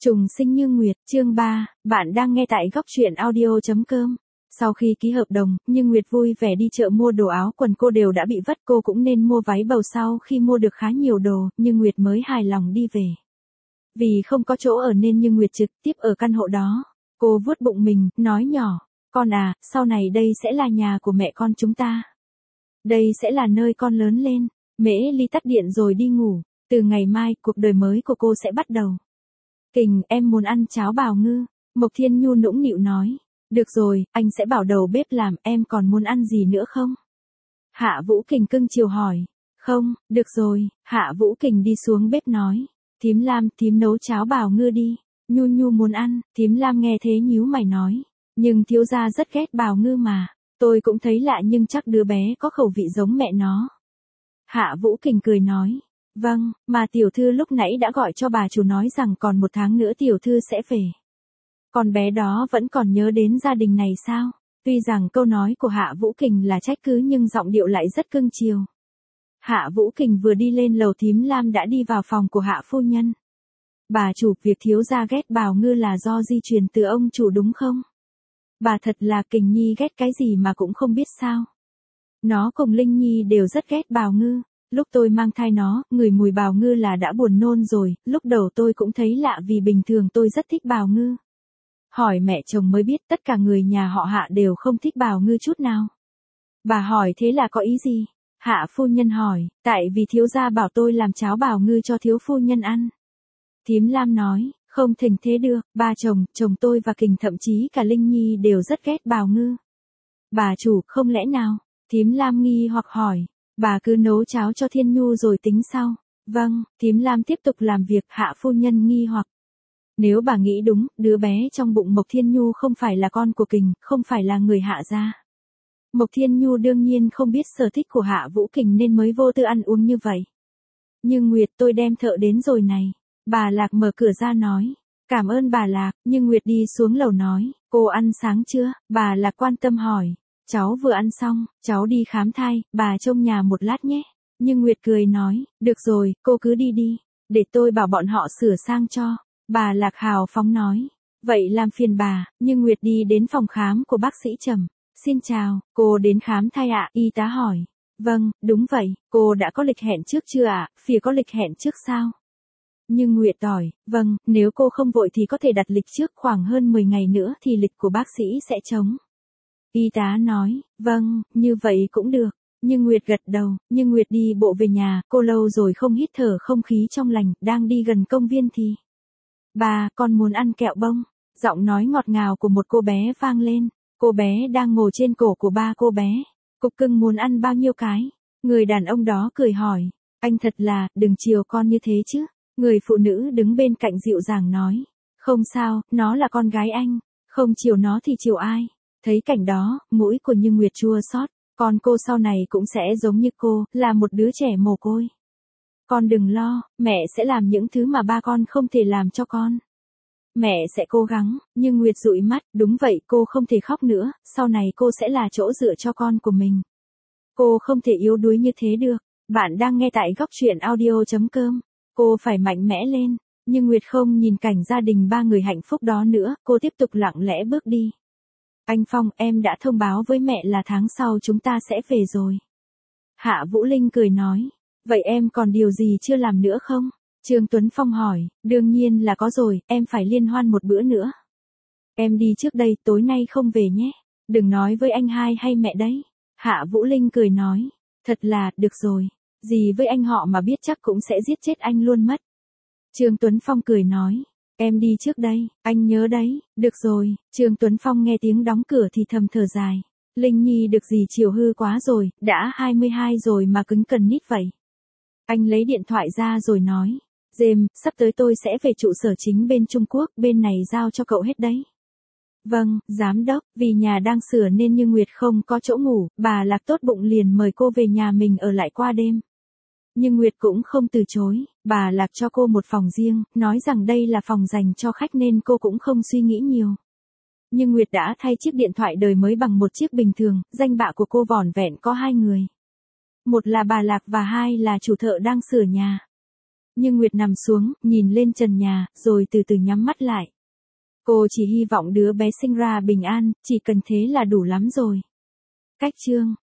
Trùng sinh như nguyệt, chương 3, bạn đang nghe tại góc truyện audio.com. Sau khi ký hợp đồng, Như Nguyệt vui vẻ đi chợ mua đồ áo quần, cô đều đã bị vất, cô cũng nên mua váy bầu. Sau khi mua được khá nhiều đồ, Như Nguyệt mới hài lòng đi về. Vì không có chỗ ở nên Như Nguyệt trực tiếp ở căn hộ đó. Cô vuốt bụng mình, nói nhỏ, con à, sau này đây sẽ là nhà của mẹ con chúng ta. Đây sẽ là nơi con lớn lên. Mễ Ly tắt điện rồi đi ngủ. Từ ngày mai, cuộc đời mới của cô sẽ bắt đầu. Kình, em muốn ăn cháo bào ngư. Mộc Thiên Nhu nũng nịu nói. Được rồi, anh sẽ bảo đầu bếp làm, em còn muốn ăn gì nữa không? Hạ Vũ Kình cưng chiều hỏi. Không, được rồi, Hạ Vũ Kình đi xuống bếp nói. Thím Lam, thím nấu cháo bào ngư đi. Nhu Nhu muốn ăn, thím Lam nghe thế nhíu mày nói. Nhưng thiếu gia rất ghét bào ngư mà. Tôi cũng thấy lạ nhưng chắc đứa bé có khẩu vị giống mẹ nó. Hạ Vũ Kình cười nói. Vâng, mà tiểu thư lúc nãy đã gọi cho bà chủ nói rằng còn 1 tháng nữa tiểu thư sẽ về. Con bé đó vẫn còn nhớ đến gia đình này sao? Tuy rằng câu nói của Hạ Vũ Kình là trách cứ nhưng giọng điệu lại rất cưng chiều. Hạ Vũ Kình vừa đi lên lầu, thím Lam đã đi vào phòng của Hạ phu nhân. Bà chủ, việc thiếu gia ghét bào ngư là do di truyền từ ông chủ đúng không? Bà thật là Kình Nhi ghét cái gì mà cũng không biết sao? Nó cùng Linh Nhi đều rất ghét bào ngư. Lúc tôi mang thai nó, ngửi mùi bào ngư là đã buồn nôn rồi, lúc đầu tôi cũng thấy lạ vì bình thường tôi rất thích bào ngư. Hỏi mẹ chồng mới biết tất cả người nhà họ Hạ đều không thích bào ngư chút nào. Bà hỏi thế là có ý gì? Hạ phu nhân hỏi, tại vì thiếu gia bảo tôi làm cháo bào ngư cho thiếu phu nhân ăn. Thím Lam nói, không thành thế được, ba chồng tôi và Kình thậm chí cả Linh Nhi đều rất ghét bào ngư. Bà chủ, không lẽ nào? Thím Lam nghi hoặc hỏi. Bà cứ nấu cháo cho Thiên Nhu rồi tính sau. Vâng, thím Lam tiếp tục làm việc. Hạ phu nhân nghi hoặc. Nếu bà nghĩ đúng, đứa bé trong bụng Mộc Thiên Nhu không phải là con của Kình, không phải là người Hạ gia. Mộc Thiên Nhu đương nhiên không biết sở thích của Hạ Vũ Kình nên mới vô tư ăn uống như vậy. Nhưng Nguyệt, tôi đem thợ đến rồi này. Bà Lạc mở cửa ra nói. Cảm ơn bà Lạc. Nhưng Nguyệt đi xuống lầu nói. Cô ăn sáng chưa? Bà Lạc quan tâm hỏi. Cháu vừa ăn xong, cháu đi khám thai, bà trông nhà một lát nhé. Nhưng Nguyệt cười nói, được rồi, cô cứ đi đi, để tôi bảo bọn họ sửa sang cho. Bà Lạc hào phóng nói, vậy làm phiền bà. Nhưng Nguyệt đi đến phòng khám của bác sĩ Trầm. Xin chào, cô đến khám thai ạ? Y tá hỏi. Vâng, đúng vậy, cô đã có lịch hẹn trước chưa ạ? Phía có lịch hẹn trước sao? Nhưng Nguyệt tỏi, vâng, nếu cô không vội thì có thể đặt lịch trước, khoảng hơn 10 ngày nữa thì lịch của bác sĩ sẽ trống. Y tá nói, vâng, như vậy cũng được. Nhưng Nguyệt gật đầu. Nhưng Nguyệt đi bộ về nhà, cô lâu rồi không hít thở không khí trong lành, đang đi gần công viên thì. Bà, con muốn ăn kẹo bông. Giọng nói ngọt ngào của một cô bé vang lên. Cô bé đang ngồi trên cổ của ba cô bé. Cục cưng muốn ăn bao nhiêu cái? Người đàn ông đó cười hỏi. Anh thật là, đừng chiều con như thế chứ. Người phụ nữ đứng bên cạnh dịu dàng nói. Không sao, nó là con gái anh. Không chiều nó thì chiều ai? Thấy cảnh đó, mũi của Như Nguyệt chua xót. Con cô sau này cũng sẽ giống như cô, là một đứa trẻ mồ côi. Con đừng lo, mẹ sẽ làm những thứ mà ba con không thể làm cho con. Mẹ sẽ cố gắng. Như Nguyệt dụi mắt, đúng vậy, cô không thể khóc nữa, sau này cô sẽ là chỗ dựa cho con của mình. Cô không thể yếu đuối như thế được. Bạn đang nghe tại góc truyện audio.com. Cô phải mạnh mẽ lên. Nhưng Nguyệt không nhìn cảnh gia đình 3 người hạnh phúc đó nữa, cô tiếp tục lặng lẽ bước đi. Anh Phong, em đã thông báo với mẹ là tháng sau chúng ta sẽ về rồi. Hạ Vũ Linh cười nói. Vậy em còn điều gì chưa làm nữa không? Trương Tuấn Phong hỏi. Đương nhiên là có rồi, em phải liên hoan một bữa nữa. Em đi trước đây, tối nay không về nhé. Đừng nói với anh hai hay mẹ đấy. Hạ Vũ Linh cười nói. Thật là, được rồi. Gì với anh họ mà biết chắc cũng sẽ giết chết anh luôn mất. Trương Tuấn Phong cười nói. Em đi trước đây, anh nhớ đấy. Được rồi. Trương Tuấn Phong nghe tiếng đóng cửa thì thầm thở dài. Linh Nhi được gì chiều hư quá rồi, đã 22 rồi mà cứng cần nít vậy. Anh lấy điện thoại ra rồi nói. James, sắp tới tôi sẽ về trụ sở chính bên Trung Quốc, bên này giao cho cậu hết đấy. Vâng, giám đốc, vì nhà đang sửa nên Như Nguyệt không có chỗ ngủ, bà Lạc tốt bụng liền mời cô về nhà mình ở lại qua đêm. Nhưng Nguyệt cũng không từ chối, bà Lạc cho cô một phòng riêng, nói rằng đây là phòng dành cho khách nên cô cũng không suy nghĩ nhiều. Nhưng Nguyệt đã thay chiếc điện thoại đời mới bằng một chiếc bình thường, danh bạ của cô vỏn vẹn có 2 người. Một là bà Lạc và 2 là chủ thợ đang sửa nhà. Nhưng Nguyệt nằm xuống, nhìn lên trần nhà, rồi từ từ nhắm mắt lại. Cô chỉ hy vọng đứa bé sinh ra bình an, chỉ cần thế là đủ lắm rồi. Cách chương